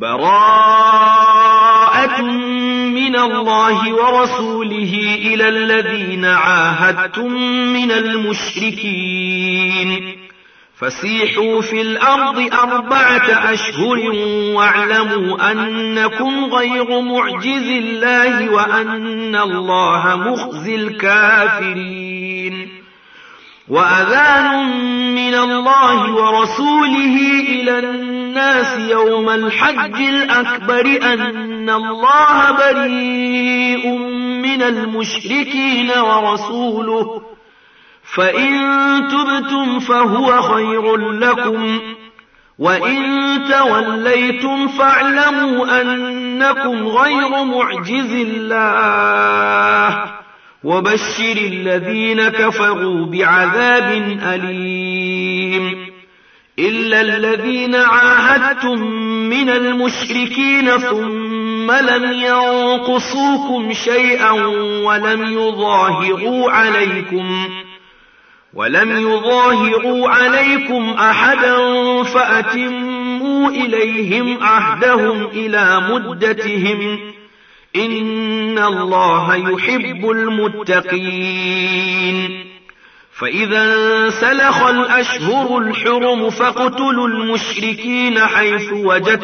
براءة من الله ورسوله إلى الذين عاهدتم من المشركين فسيحوا في الأرض 4 أشهر واعلموا أنكم غير معجز الله وأن الله مخزي الكافرين وأذان من الله ورسوله إلى الناس يوم الحج الأكبر أن الله بريء من المشركين ورسوله فإن تبتم فهو خير لكم وإن توليتم فاعلموا أنكم غير معجز الله وبشر الذين كفروا بعذاب أليم إلا الذين عاهدتم من المشركين ثم لم ينقصوكم شيئا ولم يظاهروا عليكم أحدا فأتموا إليهم عهدهم إلى مدتهم إن الله يحب المتقين فإذا انسلخ الأشهر الحرم فاقتلوا المشركين حيث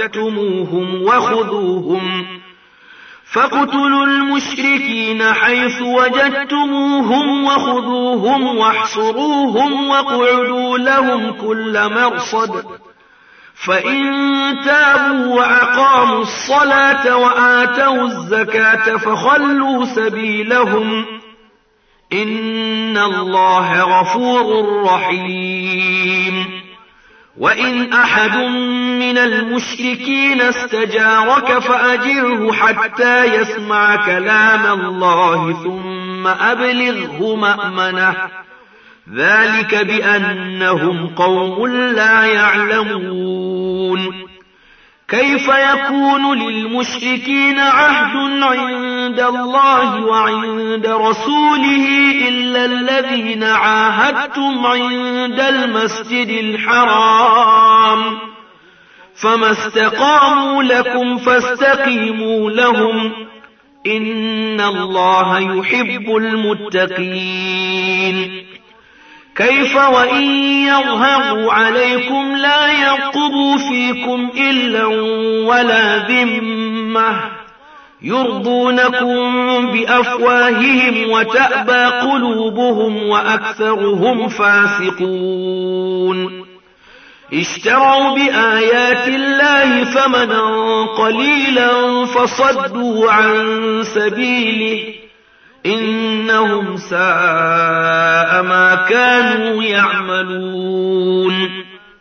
وجدتموهم وخذوهم واحصروهم واقعدوا لهم كل مرصد فإن تابوا وأقاموا الصلاة وآتوا الزكاة فخلوا سبيلهم إن الله غفور رحيم وإن أحد من المشركين استجارك فأجره حتى يسمع كلام الله ثم أبلغه مأمنه ذلك بأنهم قوم لا يعلمون كيف يكون للمشركين عهد عند الله وعند رسوله إلا الذين عاهدتم عند المسجد الحرام فما استقاموا لكم فاستقيموا لهم إن الله يحب المتقين كيف وإن يظهروا عليكم لا يرقبوا فيكم إلا ولا ذمة يرضونكم بأفواههم وتأبى قلوبهم وأكثرهم فاسقون اشتروا بآيات الله ثمنا قليلا فصدوا عن سبيله إنهم ساء ما كانوا يعملون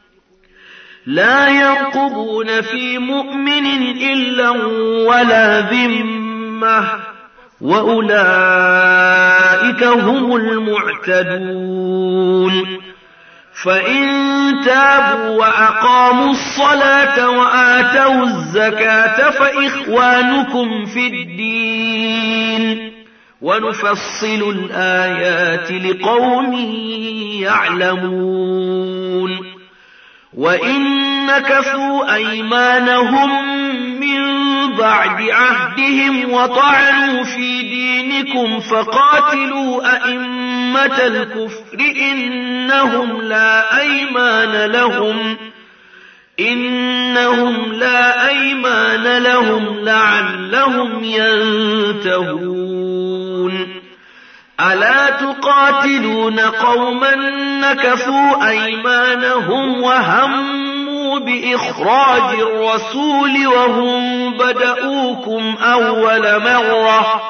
لا يرقبون في مؤمن إلا ولا ذمة وأولئك هم المعتدون فإن تابوا وأقاموا الصلاة وآتوا الزكاة فإخوانكم في الدين ونفصل الآيات لقوم يعلمون وإن نكثوا أيمانهم من بعد عهدهم وطعنوا في دينكم فقاتلوا أئمة الكفر إنهم لا أيمان لهم لعلهم ينتهون ألا تقاتلون قوما نكثوا أيمانهم وهموا بإخراج الرسول وهم بدؤوكم أول مرة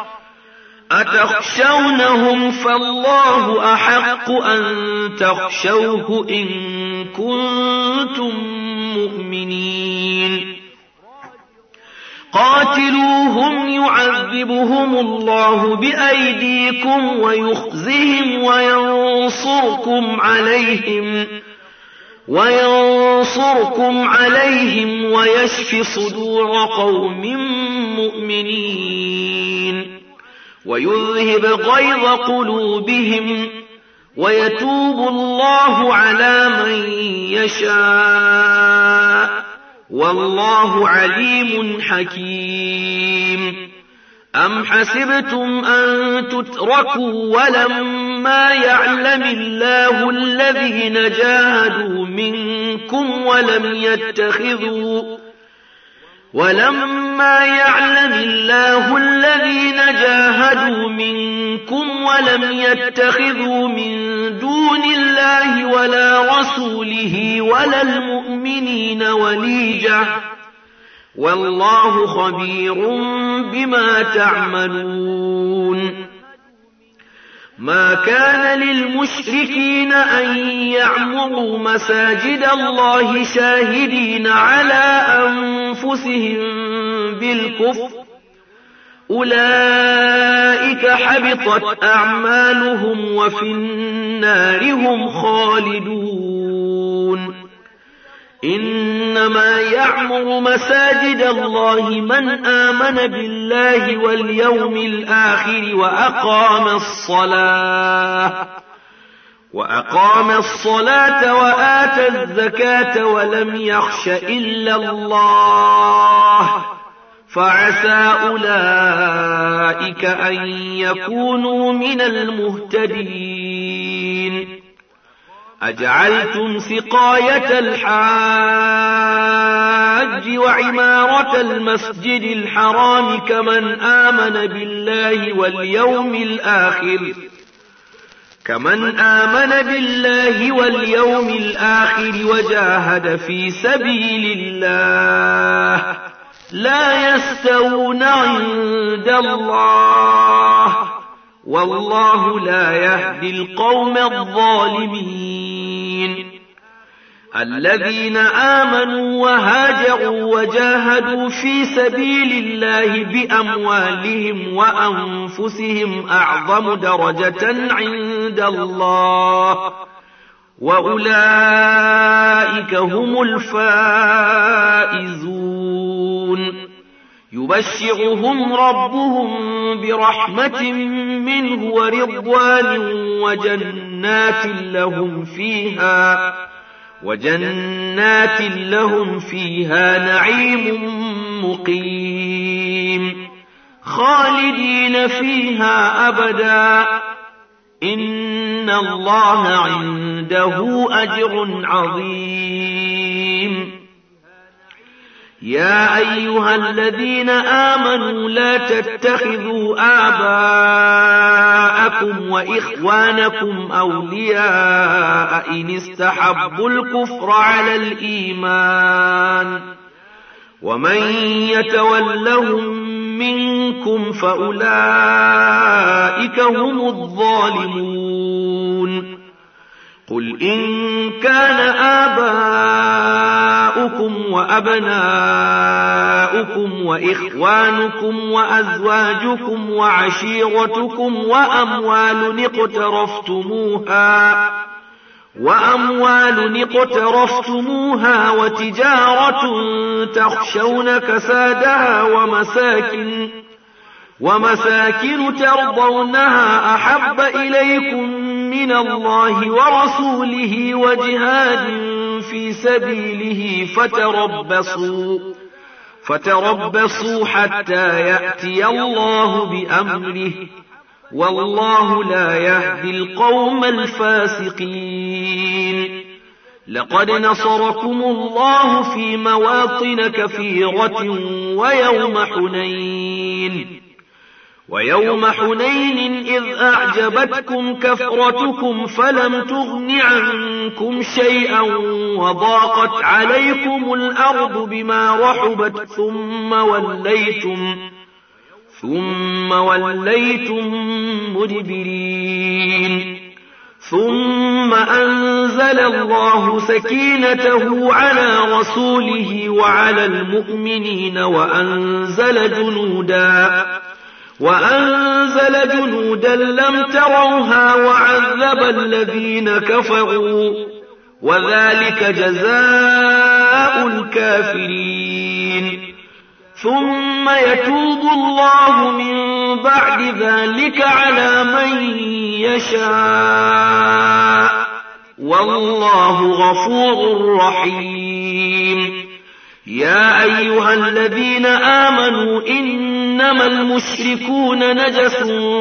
أتخشونهم فالله أحق أن تخشوه إن كنتم مؤمنين قاتلوهم يعذبهم الله بأيديكم ويخزهم وينصركم عليهم ويشف صدور قوم مؤمنين ويذهب غيظ قلوبهم ويتوب الله على من يشاء والله عليم حكيم. أم حسبتم أن تتركوا ولما يعلم الله الذين جاهدوا منكم ولم يتخذوا من دون الله ولا رسوله ولا المؤمنين وليجة والله خبير بما تعملون. ما كان للمشركين أن يعمروا مساجد الله شاهدين على أنفسهم بالكفر أولئك حبطت أعمالهم وفي النار هم خالدون. إنما يعمر مساجد الله من آمن بالله واليوم الآخر وأقام الصلاة وآتى الزكاة ولم يخش إلا الله فعسى أولئك أن يكونوا من المهتدين. أجعلتم سقاية الحاج وعمارة المسجد الحرام كمن آمن بالله واليوم الآخر وجاهد في سبيل الله لا يستوون عند الله والله لا يهدي القوم الظالمين. الذين آمنوا وهاجروا وجاهدوا في سبيل الله بأموالهم وأنفسهم أعظم درجة عند الله وأولئك هم الفائزون. يبشرهم ربهم برحمة منه ورضوان وجنات لهم فيها نعيم مقيم خالدين فيها أبدا إن الله عنده أجر عظيم. يا أيها الذين آمنوا لا تتخذوا آباءكم وإخوانكم أولياء إن استحبوا الكفر على الإيمان ومن يتولهم منكم فأولئك هم الظالمون. قل إن كان آباؤكم وأبناؤكم وإخوانكم وأزواجكم وعشيرتكم وأموال اقترفتموها وتجارة تخشون كسادها ومساكن ترضونها أحب إليكم من الله ورسوله وجهاد في سبيله فتربصوا حتى يأتي الله بأمره والله لا يهدي القوم الفاسقين. لقد نصركم الله في مواطن كثيرة ويوم حنين إذ أعجبتكم كثرتكم فلم تغن عنكم شيئا وضاقت عليكم الأرض بما رحبت ثم وليتم مدبرين. ثم أنزل الله سكينته على رسوله وعلى المؤمنين وأنزل جنودا لم تروها وعذب الذين كفروا وذلك جزاء الكافرين. ثم يتوب الله من بعد ذلك على من يشاء والله غفور رحيم. يا أيها الذين آمنوا إنما المشركون نجس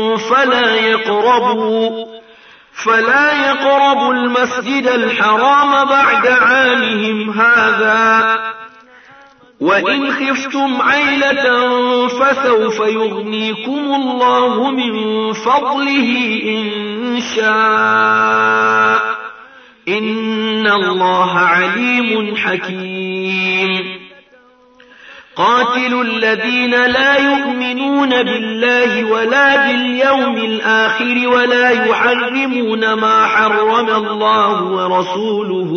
فلا يقربوا المسجد الحرام بعد عامهم هذا، وإن خفتم عيلة فسوف يغنيكم الله من فضله إن شاء، إن الله عليم حكيم. قاتلوا الذين لا يؤمنون بالله ولا باليوم الآخر ولا يحرمون ما حرم الله ورسوله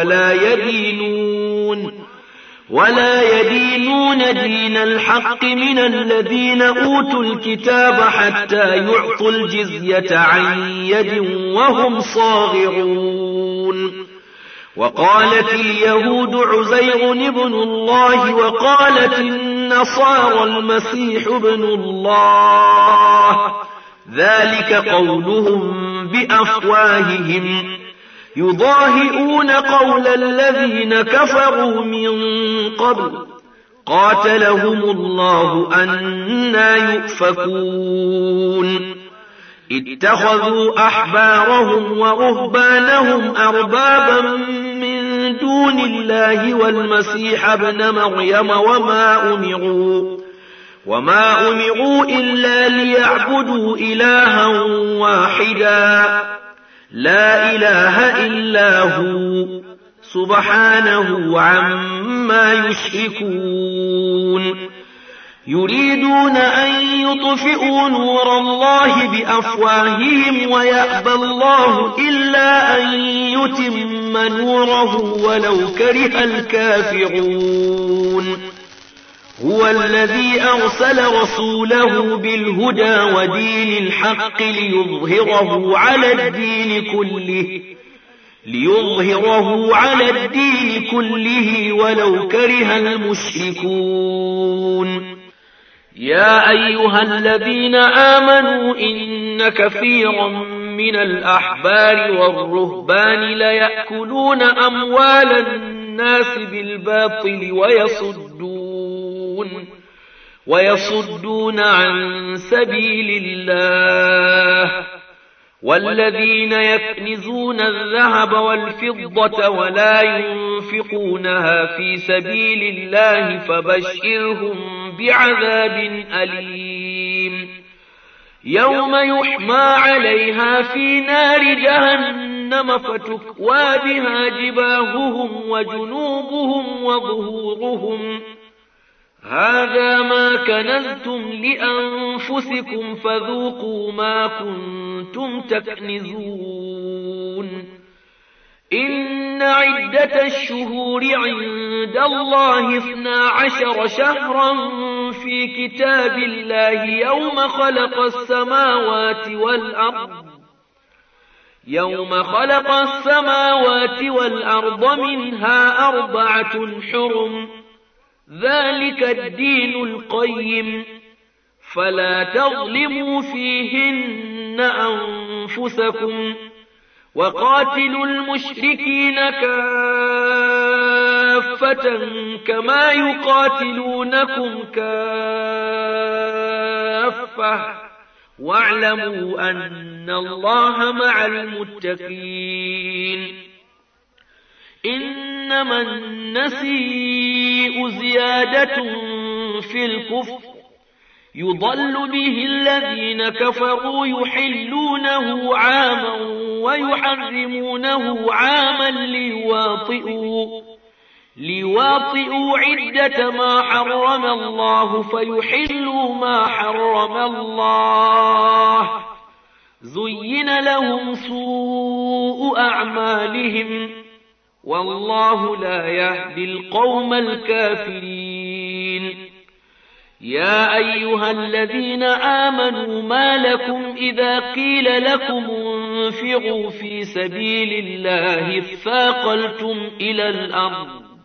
ولا يدينون دين الحق من الذين أوتوا الكتاب حتى يعطوا الجزية عن يد وهم صاغرون. وقالت اليهود عزير ابن الله وقالت النصارى المسيح ابن الله، ذلك قولهم بأفواههم يضاهئون قول الذين كفروا من قبل، قاتلهم الله أنى يؤفكون. اتخذوا أحبارهم ورهبانهم أربابا من دون الله والمسيح ابن مريم وما أمروا إلا ليعبدوا إلها واحدا لا إله إلا هو سبحانه عما يشركون. يريدون أن يطفئوا نور الله بأفواههم ويأبى الله إلا أن يتم نوره ولو كره الكافرون. هو الذي أرسل رسوله بالهدى ودين الحق ليظهره على الدين كله ولو كره المشركون. يا أيها الذين آمنوا إن كثيرا من الأحبار والرهبان ليأكلون أموال الناس بالباطل ويصدون عن سبيل الله. والذين يكنزون الذهب والفضة ولا ينفقونها في سبيل الله فبشرهم بعذاب أليم، يوم يحمى عليها في نار جهنم فتكوى بها جباههم وجنوبهم وظهورهم، هذا ما كنزتم لأنفسكم فذوقوا ما كنتم تكنزون. إن عدة الشهور عند الله 12 شهرا في كتاب الله يوم خلق السماوات والأرض منها 4 حرم، ذلك الدين القيم، فلا تظلموا فيهن أنفسكم، وقاتلوا المشركين كافة كما يقاتلونكم كافة، واعلموا أن الله مع المتقين. إنما النسيء زيادة في الكفر يضل به الذين كفروا يحلونه عاما ويحرمونه عاما ليواطئوا عدة ما حرم الله فيحلوا ما حرم الله. زين لهم سوء أعمالهم والله لا يهدي القوم الكافرين. يا أيها الذين آمنوا ما لكم إذا قيل لكم انفروا في سبيل الله اثاقلتم إلى الأرض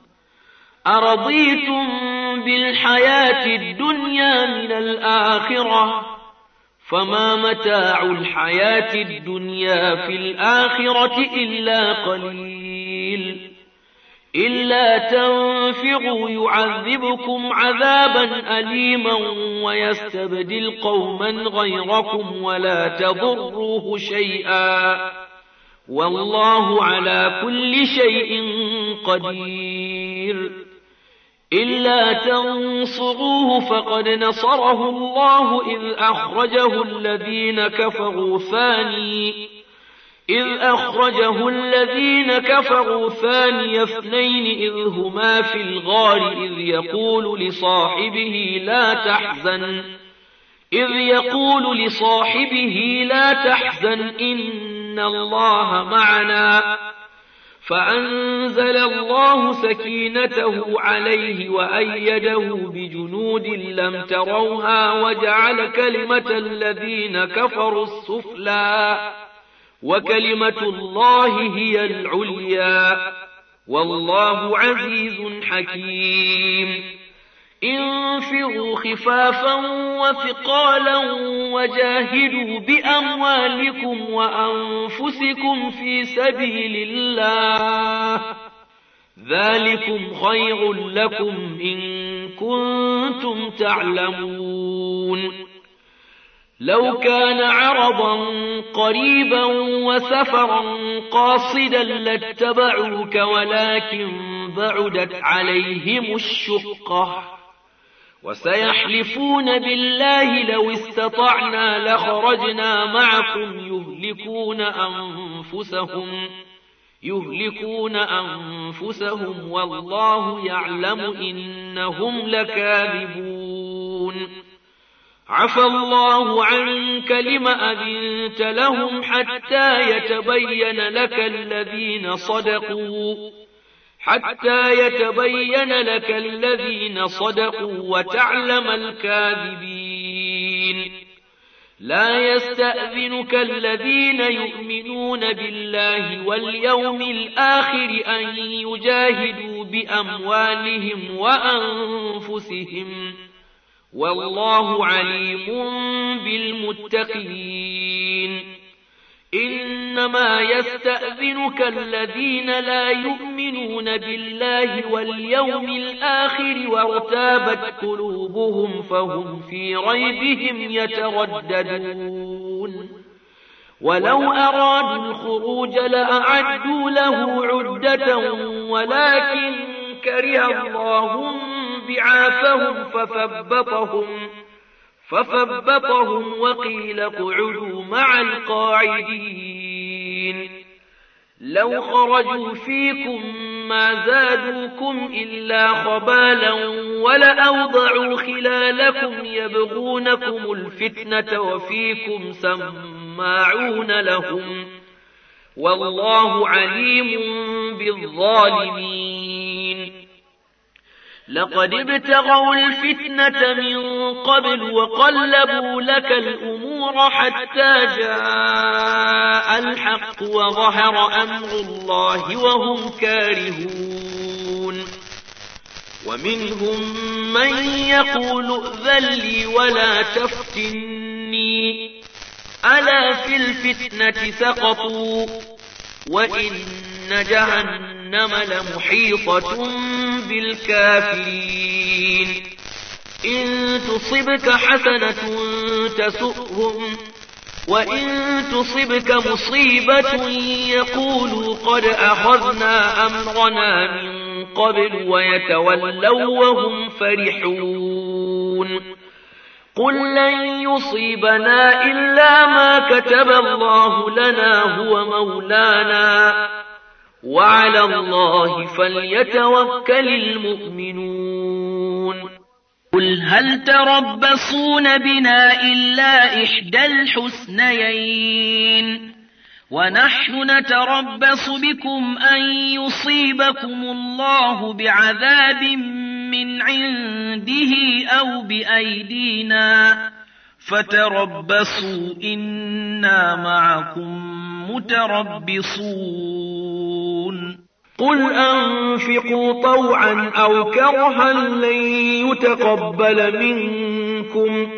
أرضيتم بالحياة الدنيا من الآخرة فما متاع الحياة الدنيا في الآخرة إلا قليل. إلا تنفروا يعذبكم عذابا أليما ويستبدل قوما غيركم ولا تضروه شيئا والله على كل شيء قدير. إلا تنصروه فقد نصره الله إذ أخرجه الذين كفروا ثاني اثنين إذ هما في الغار إذ يقول لصاحبه لا تحزن إن الله معنا فأنزل الله سكينته عليه وأيده بجنود لم تروها وجعل كلمة الذين كفروا السفلى وكلمة الله هي العليا والله عزيز حكيم. انفروا خفافا وثقالا وجاهدوا بأموالكم وأنفسكم في سبيل الله ذلكم خير لكم إن كنتم تعلمون. لو كان عرضا قريبا وسفرا قاصدا لاتبعوك ولكن بعدت عليهم الشقة وسيحلفون بالله لو استطعنا لخرجنا معكم يهلكون أنفسهم والله يعلم إنهم لكاذبون. عفى الله عنك لم أذنت لهم حتى يتبين لك الذين صدقوا وتعلم الكاذبين. لا يستأذنك الذين يؤمنون بالله واليوم الآخر أن يجاهدوا بأموالهم وأنفسهم والله عليم بالمتقين. إنما يستأذنك الذين لا يؤمنون بالله واليوم الآخر وارتابت قلوبهم فهم في ريبهم يترددون. ولو أرادوا الخروج لأعدوا له عدة ولكن كره الله بعاثهم فثبطهم وقيل اقعدوا مع القاعدين. لو خرجوا فيكم ما زادوكم إلا خبالا ولأوضعوا خلالكم يبغونكم الفتنة وفيكم سماعون لهم والله عليم بالظالمين. لقد ابتغوا الفتنة من قبل وقلبوا لك الأمور حتى جاء الحق وظهر أمر الله وهم كارهون. ومنهم من يقول ائذن لي ولا تفتني ألا في الفتنة سقطوا وإن جهنم لمحيطة بالكافرين. إن تصبك حسنة تسؤهم وإن تصبك مصيبة يقولوا قد أخذنا أمرنا من قبل ويتولوا وهم فرحون. قل لن يصيبنا إلا ما كتب الله لنا هو مولانا وعلى الله فليتوكل المؤمنون. قل هل تربصون بنا إلا إحدى الحسنيين ونحن نتربص بكم أن يصيبكم الله بعذاب من عنده أو بأيدينا فتربصوا إنا معكم متربصون. قل أنفقوا طوعا أو كرها لن يتقبل منكم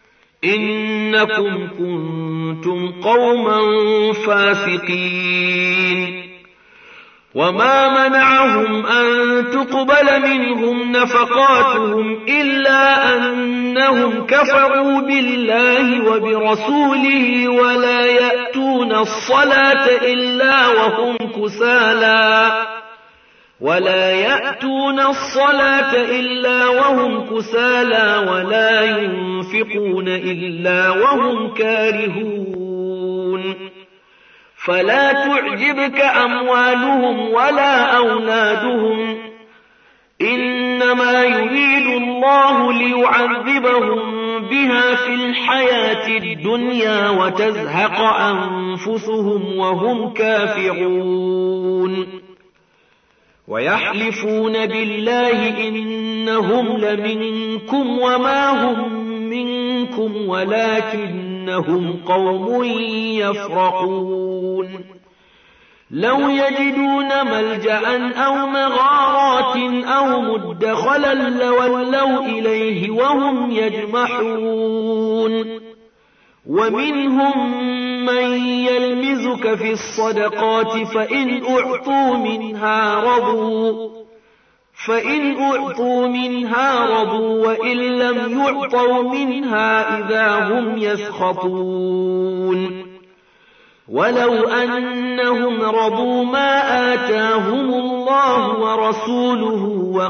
إنكم كنتم قوما فاسقين. وما منعهم أن تقبل منهم نفقاتهم إلا أنهم كفروا بالله وبرسوله ولا يأتون الصلاة إلا وهم كسالى ولا ينفقون إلا وهم كارهون فلا تعجبك أموالهم ولا أولادهم إنما يريد الله ليعذبهم بها في الحياة الدنيا وتزهق أنفسهم وهم كافرون ويحلفون بالله إنهم لمنكم وما هم منكم ولكنهم قوم يفرقون لو يجدون ملجأ أو مغارات أو مدخلا لولوا إليه وهم يجمحون ومنهم من يلمزك في الصدقات فإن أعطوا منها رضوا وإن لم يعطوا منها إذا هم يسخطون ولو أنهم رضوا ما آتاهم الله ورسوله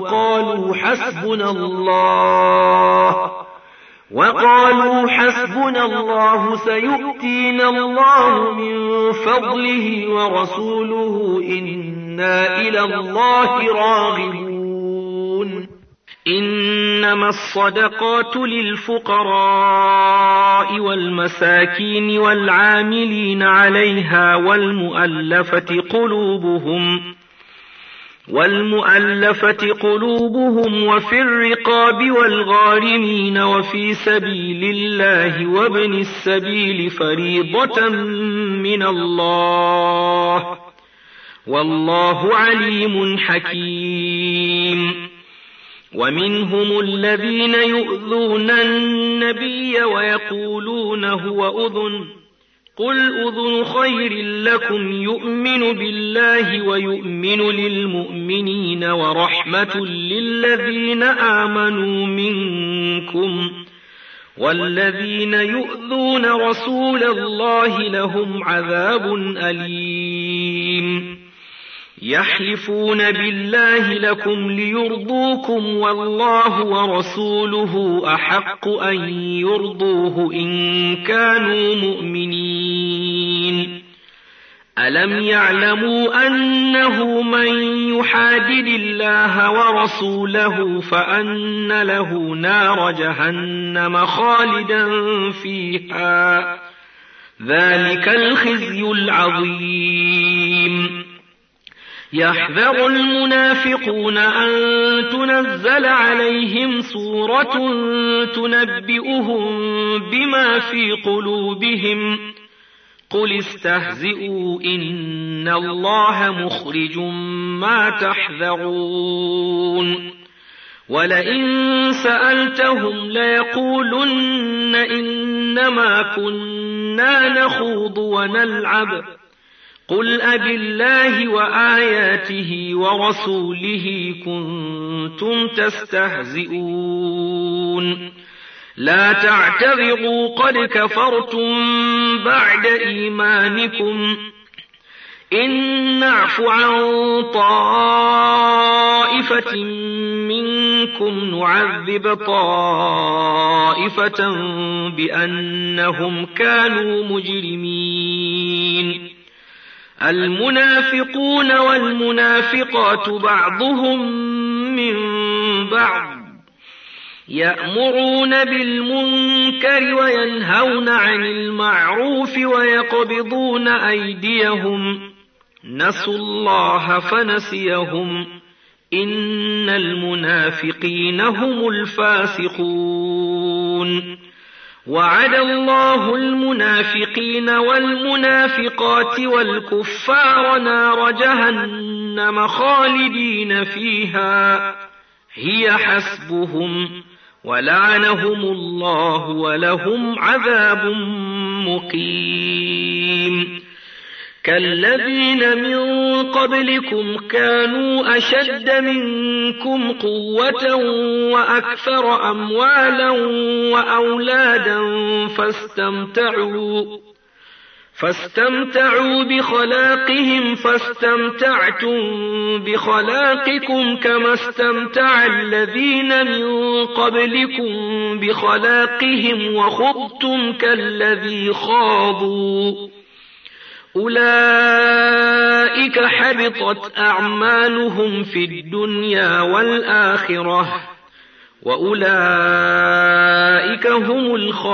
وقالوا حسبنا الله سيؤتينا الله من فضله ورسوله إنا إلى الله راغبون إنما الصدقات للفقراء والمساكين والعاملين عليها والمؤلفة قلوبهم وفي الرقاب والغارمين وفي سبيل الله وابن السبيل فريضة من الله والله عليم حكيم ومنهم الذين يؤذون النبي ويقولون هو أذن قل أذن خير لكم يؤمن بالله ويؤمن للمؤمنين ورحمة للذين آمنوا منكم والذين يؤذون رسول الله لهم عذاب أليم يحلفون بالله لكم ليرضوكم والله ورسوله أحق أن يرضوه إن كانوا مؤمنين ألم يعلموا أنه من يحادد الله ورسوله فأن له نار جهنم خالدا فيها ذلك الخزي العظيم يحذر المنافقون أن تنزل عليهم سورة تنبئهم بما في قلوبهم قل استهزئوا إن الله مخرج ما تحذرون ولئن سألتهم ليقولن إنما كنا نخوض ونلعب قل أبالله وآياته ورسوله كنتم تستهزئون لا تعتذروا قد كفرتم بعد إيمانكم إن نعف عن طائفة منكم نعذب طائفة بأنهم كانوا مجرمين المنافقون والمنافقات بعضهم من بعض يأمرون بالمنكر وينهون عن المعروف ويقبضون أيديهم نسوا الله فنسيهم إن المنافقين هم الفاسقون وعد الله المنافقين والمنافقات والكفار نار جهنم خالدين فيها هي حسبهم ولعنهم الله ولهم عذاب مقيم كالذين من قبلكم كانوا أشد منكم قوة وأكثر أموالا وأولادا فاستمتعوا بخلاقهم فاستمتعتم بخلاقكم كما استمتع الذين من قبلكم بخلاقهم وخضتم كالذي خاضوا أولئك حبطت أعمالهم في الدنيا والآخرة وأولئك هم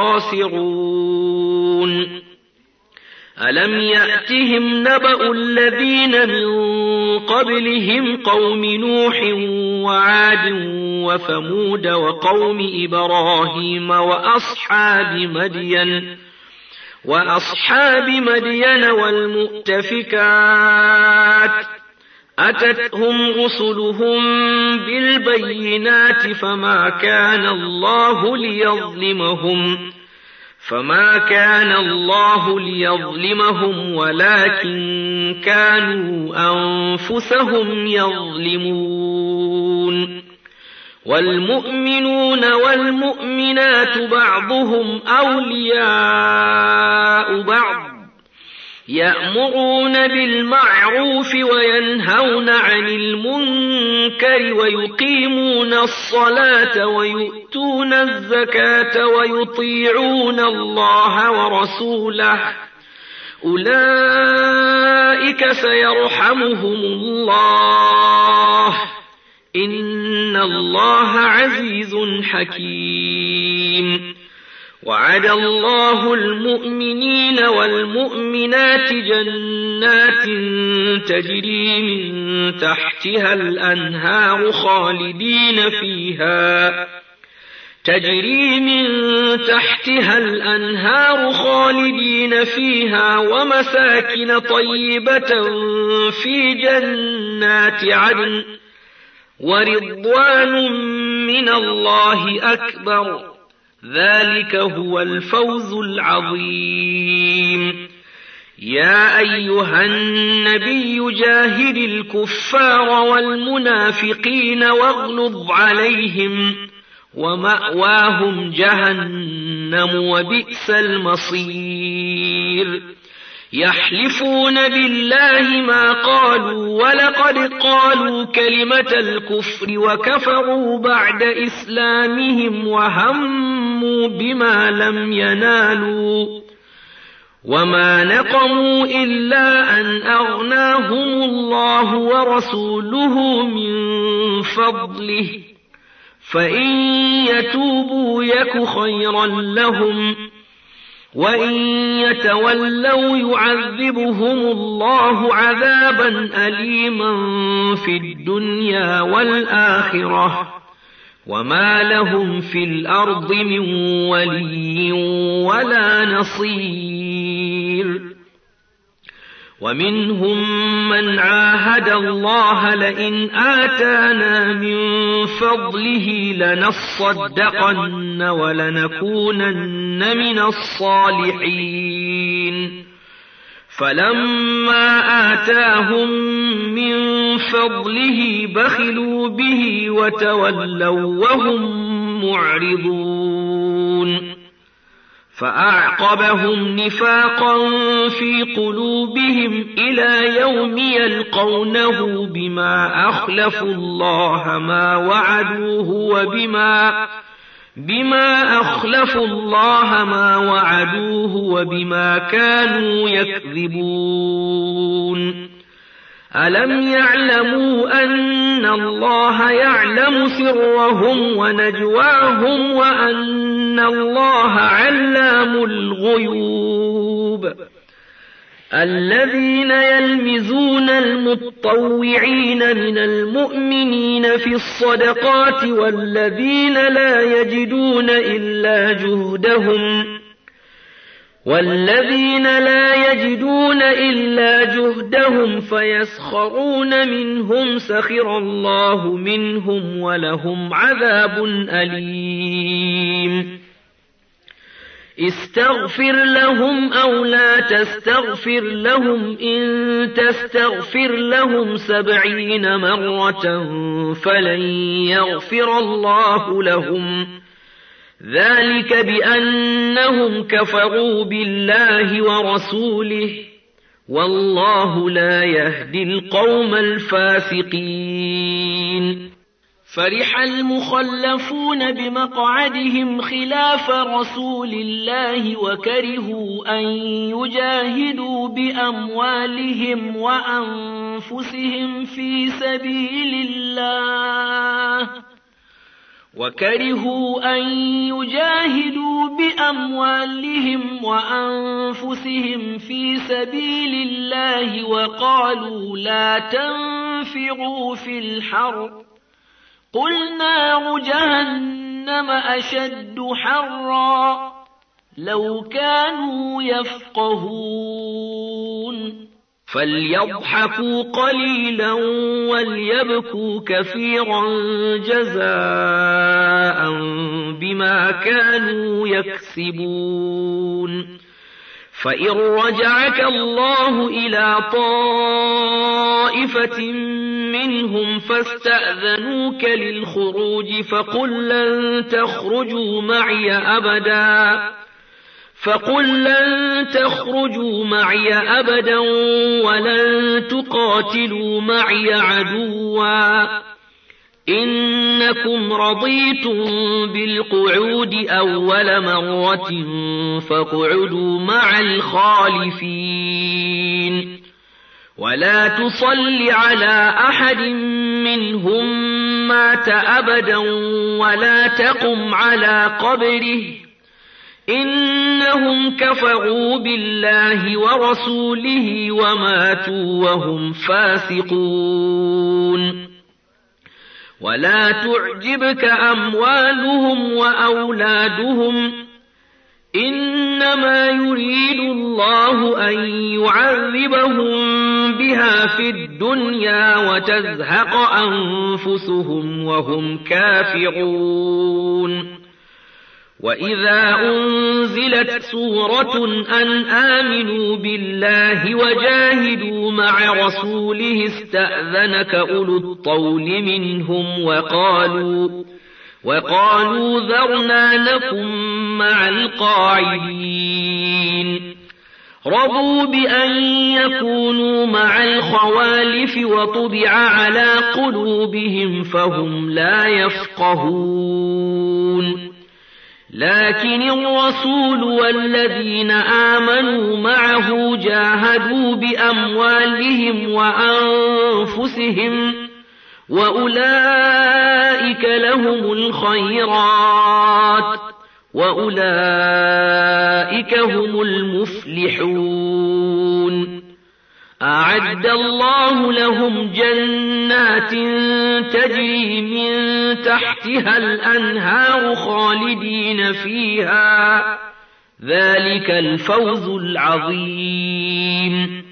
الخاسرون ألم يأتهم نبأ الذين من قبلهم قوم نوح وعاد وثمود وقوم إبراهيم وأصحاب مدين والمؤتفكات أتتهم رسلهم بالبينات فما كان الله ليظلمهم ولكن كانوا أنفسهم يظلمون والمؤمنون والمؤمنات بعضهم أولياء بعض يأمرون بالمعروف وينهون عن المنكر ويقيمون الصلاة ويؤتون الزكاة ويطيعون الله ورسوله أولئك سيرحمهم الله إن الله عزيز حكيم وعد الله المؤمنين والمؤمنات جنات تجري من تحتها الأنهار خالدين فيها ومساكن طيبة في جنات عدن ورضوان من الله أكبر ذلك هو الفوز العظيم يا أيها النبي جاهد الكفار والمنافقين واغلظ عليهم ومأواهم جهنم وبئس المصير يحلفون بالله ما قالوا ولقد قالوا كلمة الكفر وكفروا بعد إسلامهم وهموا بما لم ينالوا وما نقموا إلا أن أغناهم الله ورسوله من فضله فإن يتوبوا يك خيرا لهم وإن يتولوا يعذبهم الله عذابا أليما في الدنيا والآخرة وما لهم في الأرض من ولي ولا نصير ومنهم من عاهد الله لئن آتانا من فضله لنصدقن ولنكونن من الصالحين فلما آتاهم من فضله بخلوا به وتولوا وهم معرضون فأعقبهم نفاقا في قلوبهم إلى يوم يلقونه بما أخلفوا الله ما وعدوه وبما كانوا يكذبون ألم يعلموا أن الله يعلم سرهم ونجواهم وأن الله علام الغيوب الذين يلمزون المتطوعين من المؤمنين في الصدقات والذين لا يجدون إلا جهدهم فيسخرون منهم سخر الله منهم ولهم عذاب أليم استغفر لهم أو لا تستغفر لهم إن تستغفر لهم 70 مرة فلن يغفر الله لهم ذلك بأنهم كفروا بالله ورسوله والله لا يهدي القوم الفاسقين. فرح المخلفون بمقعدهم خلاف رسول الله وكرهوا أن يجاهدوا بأموالهم وأنفسهم في سبيل الله وقالوا لا تنفروا في الحر قل نار جهنم أشد حرا لو كانوا يفقهون. فليضحكوا قليلا وليبكوا كثيرا جزاء بما كانوا يكسبون. فإن رجعك الله إلى طائفة منهم فاستأذنوك للخروج فقل لن تخرجوا معي أبدا ولن تقاتلوا معي عدوا إنكم رضيتم بالقعود أول مرة فاقعدوا مع الخالفين ولا تصل على أحد منهم مات أبدا ولا تقم على قبره إنهم كفروا بالله ورسوله وماتوا وهم فاسقون. ولا تعجبك أموالهم وأولادهم إنما يريد الله أن يعذبهم بها في الدنيا وتزهق أنفسهم وهم كافرون. وإذا أنزلت سورة أن آمنوا بالله وجاهدوا مع رسوله استأذنك أولو الطول منهم وقالوا ذرنا لكم مع القاعدين. رضوا بأن يكونوا مع الخوالف وطبع على قلوبهم فهم لا يفقهون. لكن الرسول والذين آمنوا معه جاهدوا بأموالهم وأنفسهم وأولئك لهم الخيرات وأولئك هم المفلحون. أعد الله لهم جنات تجري من تحتها الأنهار خالدين فيها ذلك الفوز العظيم.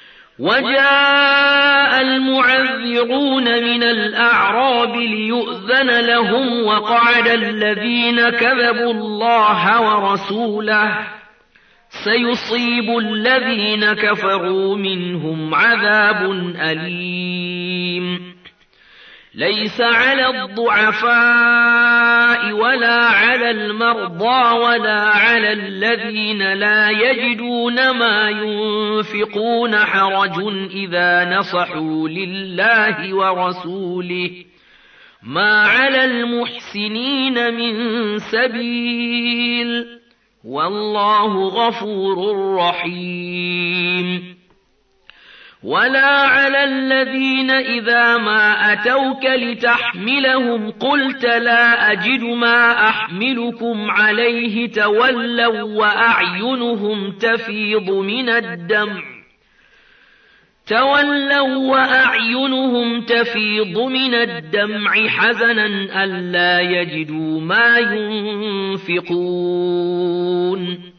وجاء المعذرون من الأعراب ليؤذن لهم وقعد الذين كذبوا الله ورسوله سيصيب الذين كفروا منهم عذاب أليم. ليس على الضعفاء ولا على المرضى ولا على الذين لا يجدون ما ينفقون حرج إذا نصحوا لله ورسوله ما على المحسنين من سبيل والله غفور رحيم. ولا على الذين إذا ما أتوك لتحملهم قلت لا أجد ما أحملكم عليه تولوا وأعينهم تفيض من الدمع حزنا ألا يجدوا ما ينفقون.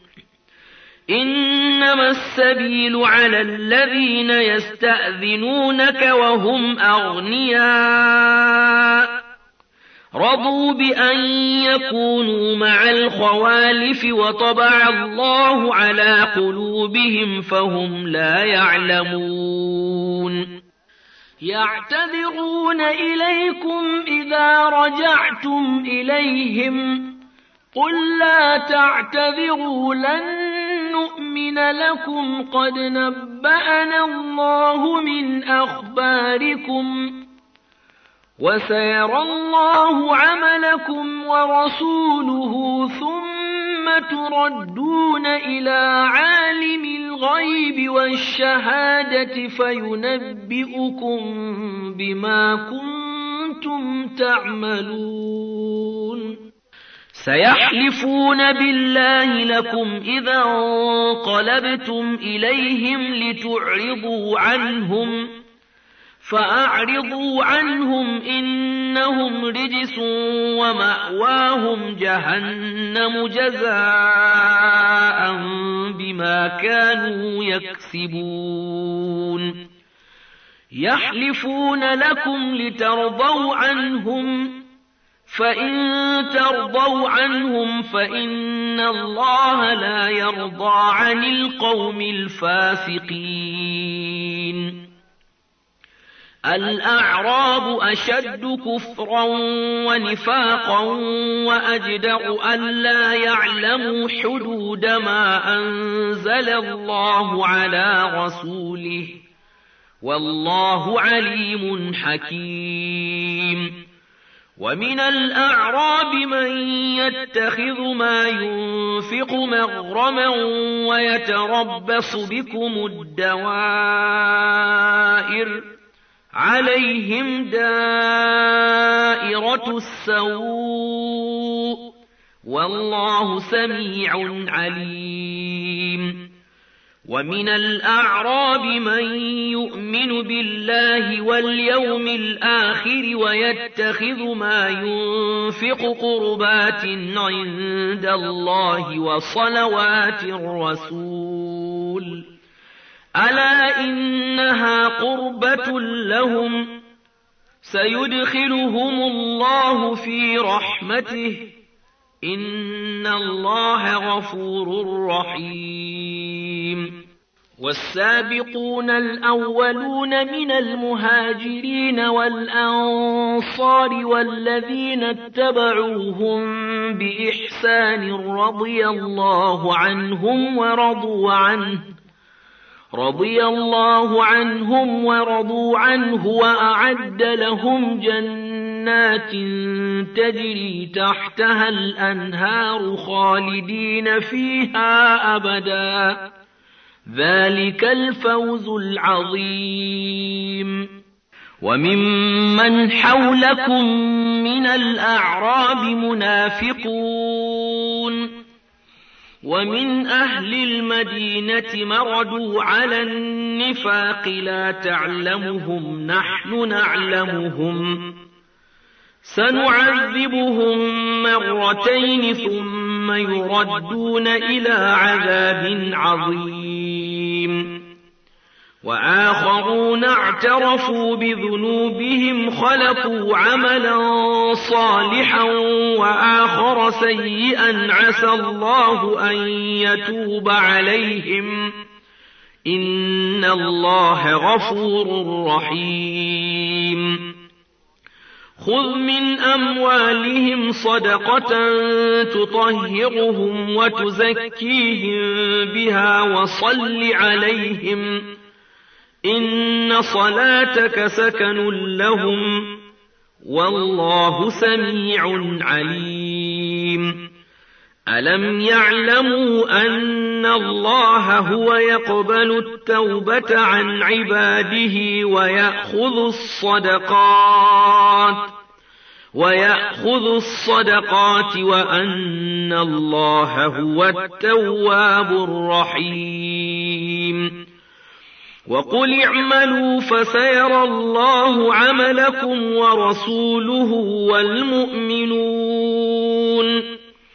إنما السبيل على الذين يستأذنونك وهم أغنياء رضوا بأن يكونوا مع الخوالف وطبع الله على قلوبهم فهم لا يعلمون يعتذرون إليكم إذا رجعتم إليهم قل لا تعتذروا لن نؤمن لكم قد نبأنا الله من أخباركم وسيرى الله عملكم ورسوله ثم تردون إلى عالم الغيب والشهادة فينبئكم بما كنتم تعملون سيحلفون بالله لكم إذا انقلبتم إليهم لتعرضوا عنهم فأعرضوا عنهم إنهم رجس ومأواهم جهنم جزاء بما كانوا يكسبون يحلفون لكم لترضوا عنهم فإن ترضوا عنهم فإن الله لا يرضى عن القوم الفاسقين الأعراب أشد كفرا ونفاقا وأجدر ألا يعلموا حدود ما أنزل الله على رسوله والله عليم حكيم ومن الأعراب من يتخذ ما ينفق مغرما ويتربص بكم الدوائر عليهم دائرة السوء والله سميع عليم ومن الأعراب من يؤمن بالله واليوم الآخر ويتخذ ما ينفق قربات عند الله وصلوات الرسول ألا إنها قربة لهم سيدخلهم الله في رحمته إن الله غفور رحيم والسابقون الأولون من المهاجرين والأنصار والذين اتبعوهم بإحسان رضي الله عنهم ورضوا عنه وأعد لهم جنات تجري تحتها الأنهار خالدين فيها أبدا ذلك الفوز العظيم وممن حولكم من الأعراب منافقون ومن أهل المدينة مردوا على النفاق لا تعلمهم نحن نعلمهم سنعذبهم مرتين ثم يردون إلى عذاب عظيم وآخرون اعترفوا بذنوبهم خلقوا عملا صالحا وآخر سيئا عسى الله أن يتوب عليهم إن الله غفور رحيم خذ من أموالهم صدقة تطهرهم وتزكيهم بها وصل عليهم إن صلاتك سكن لهم والله سميع عليم ألم يعلموا أن الله هو يقبل التوبة عن عباده ويأخذ الصدقات وأن الله هو التواب الرحيم وقل اعملوا فسيرى الله عملكم ورسوله والمؤمنون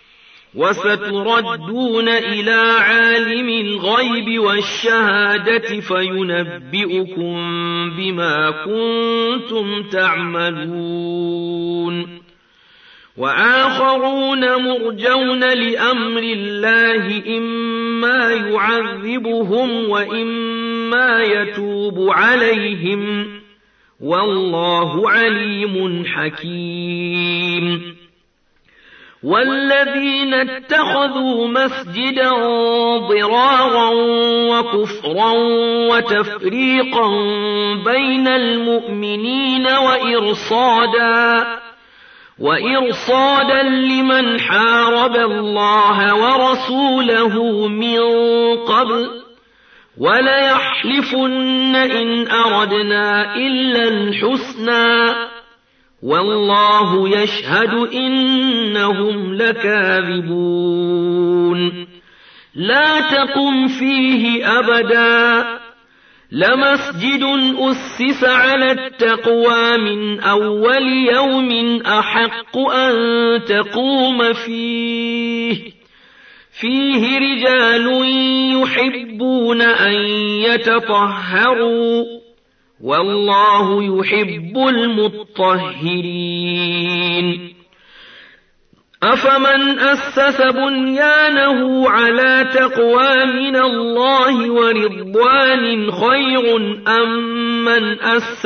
وستردون إلى عالم الغيب والشهادة فينبئكم بما كنتم تعملون وآخرون مرجون لأمر الله إما يعذبهم وإما يتوب عليهم والله عليم حكيم والذين اتخذوا مسجدا ضرارا وكفرا وتفريقا بين المؤمنين وإرصادا لمن حارب الله ورسوله من قبل وليحلفن إن أردنا إلا الحسنى والله يشهد إنهم لكاذبون لا تقم فيه أبدا لمسجد أسس على التقوى من أول يوم أحق أن تقوم فيه رجال يحبون أن يتطهروا والله يحب المطهرين أفمن أسس بنيانه على تقوى من الله ورضوان خير أمن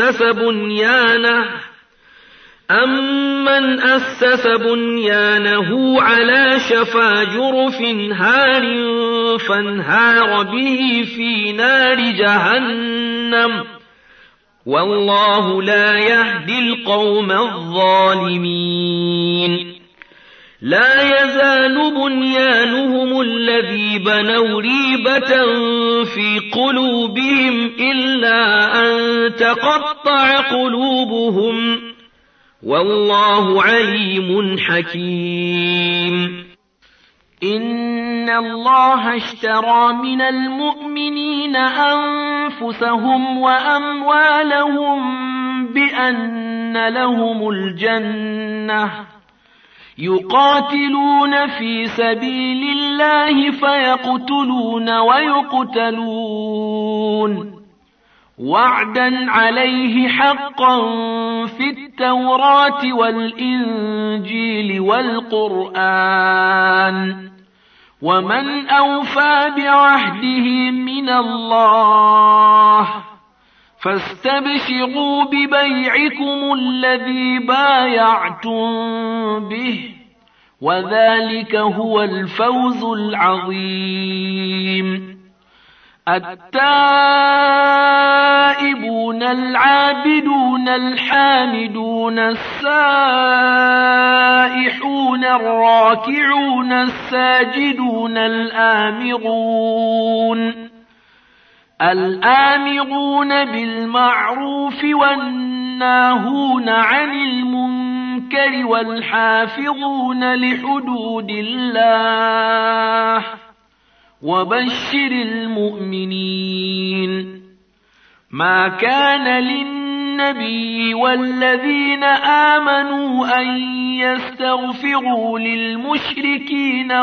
أسس بنيانه على شفا جرف هار فانهار به في نار جهنم والله لا يهدي القوم الظالمين لا يزال بنيانهم الذي بنوا ريبة في قلوبهم إلا أن تقطع قلوبهم والله عليم حكيم إن الله اشترى من المؤمنين أنفسهم وأموالهم بأن لهم الجنة يقاتلون في سبيل الله فيقتلون ويقتلون وعدا عليه حقا في التوراة والإنجيل والقرآن ومن أوفى بعهده من الله فاستبشروا ببيعكم الذي بايعتم به وذلك هو الفوز العظيم التائبون العابدون الحامدون السائحون الراكعون الساجدون الآمرون بالمعروف والناهون عن المنكر والحافظون لحدود الله وبشر المؤمنين ما كان للنبي والذين آمنوا أن يستغفروا للمشركين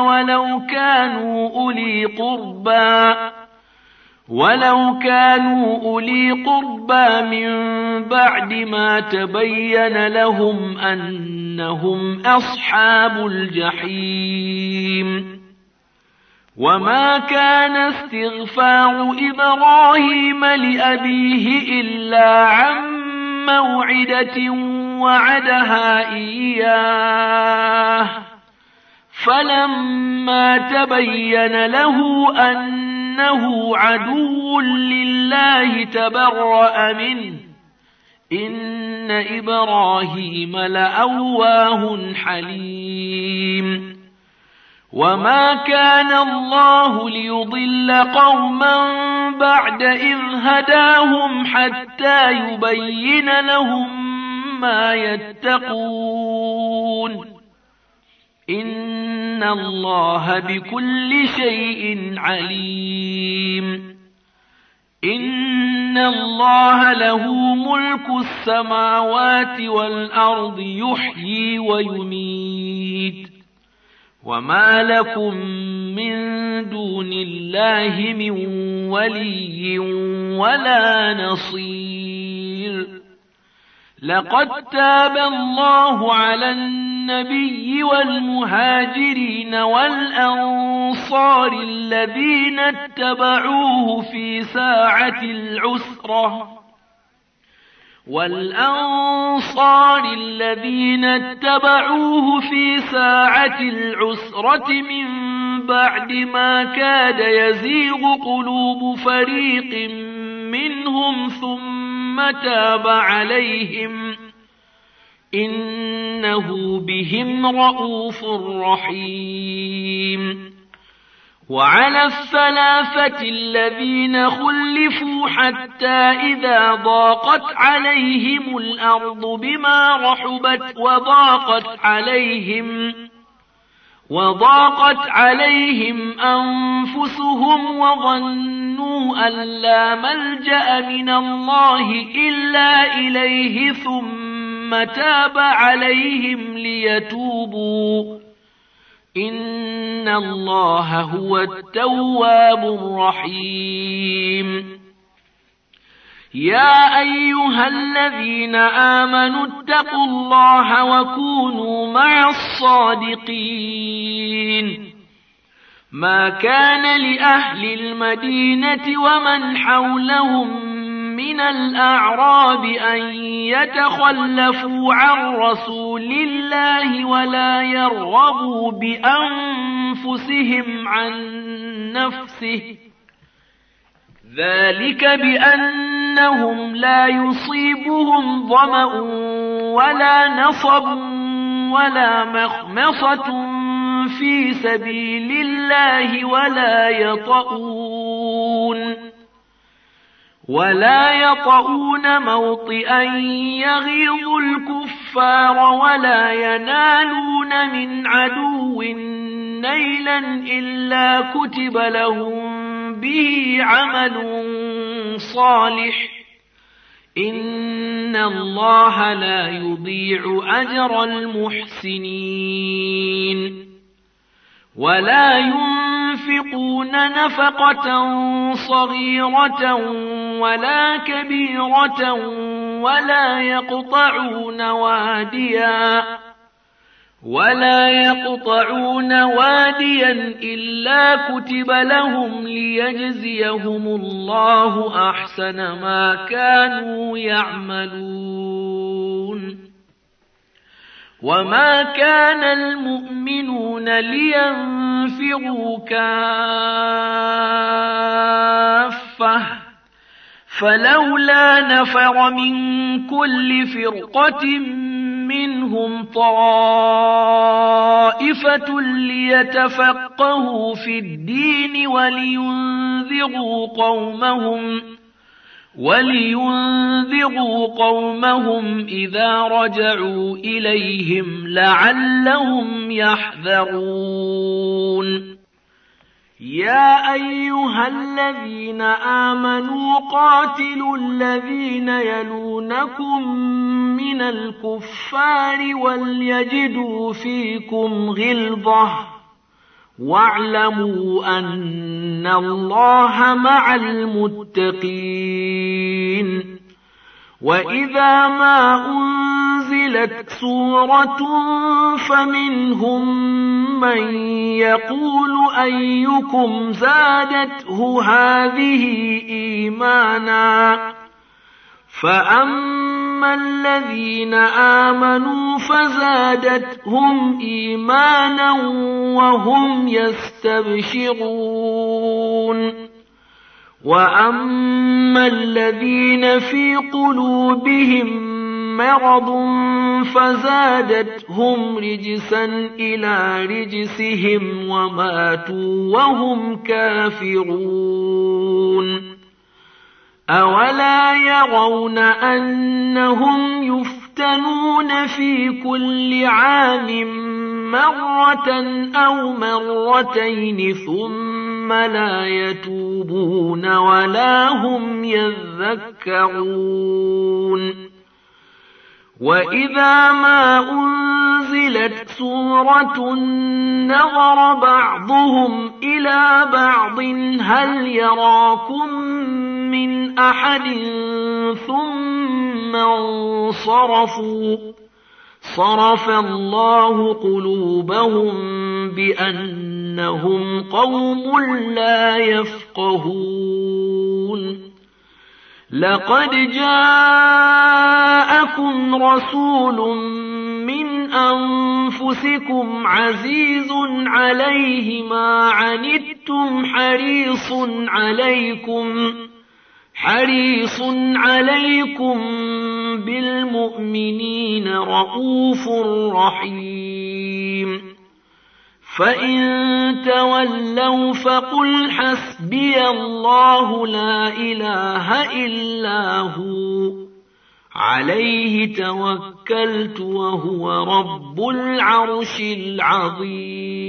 ولو كانوا أولي قربى من بعد ما تبين لهم أنهم أصحاب الجحيم وما كان استغفار إبراهيم لأبيه إلا عن موعدة وعدها إياه فلما تبين له أنه عدو لله تبرأ منه إن إبراهيم لأواه حليم وما كان الله ليضل قوما بعد إذ هداهم حتى يبين لهم ما يتقون إن الله بكل شيء عليم إن الله له ملك السماوات والأرض يحيي ويميت وما لكم من دون الله من ولي ولا نصير لقد تاب الله على النبي النبي والمهاجرين والأنصار الذين اتبعوه في ساعة العسرة من بعد ما كاد يزيغ قلوب فريق منهم ثم تاب عليهم إنه بهم رءوف رحيم. وعلى الثلاثة الذين خلفوا حتى إذا ضاقت عليهم الأرض بما رحبت وضاقت عليهم أنفسهم وظنوا أن لا ملجأ من الله إلا إليه ثم تاب عليهم ليتوبوا إن الله هو التواب الرحيم. يا أيها الذين آمنوا اتقوا الله وكونوا مع الصادقين. ما كان لأهل المدينة ومن حولهم من الأعراب أن يتخلفوا عن رسول الله ولا يرغبوا بأنفسهم عن نفسه، ذلك بأنهم لا يصيبهم ظمأ ولا نصب ولا مخمصة في سبيل الله ولا يطؤون موطئا يغيظ الكفار ولا ينالون من عدو نيلا إلا كتب لهم به عمل صالح إن الله لا يضيع أجر المحسنين. ولا ينفقون نفقة صغيرة ولا كبيرة ولا يقطعون واديا إلا كتب لهم ليجزيهم الله أحسن ما كانوا يعملون. وما كان المؤمنون لينفروا كافة فلولا نفر من كل فرقة منهم طائفة ليتفقهوا في الدين ولينذروا قومهم إذا رجعوا إليهم لعلهم يحذرون. يا أيها الذين آمنوا قاتلوا الذين يلونكم من الكفار وليجدوا فيكم غلظة واعلموا أن الله مع المتقين. وإذا ما أنزلت سورة فمنهم من يقول أيكم زادته هذه إيمانا فأما الذين آمنوا فزادتهم إيمانا وهم يستبشرون. وأما الذين في قلوبهم مرض فزادتهم رجسا إلى رجسهم وماتوا وهم كافرون. أولا يرون أنهم يفتنون في كل عام مرة أو مرتين ثم لا يتوبون ولا هم يذكرون. وإذا ما أنزلت سورة نظر بعضهم إلى بعض هل يراكم من أحد ثم انصرفوا صرف الله قلوبهم بأنهم قوم لا يفقهون لقد جاءكم رسول من أنفسكم عزيز عليه ما عنتم حريص عليكم بالمؤمنين رؤوف رحيم فإن تولوا فقل حسبي الله لا إله إلا هو عليه توكلت وهو رب العرش العظيم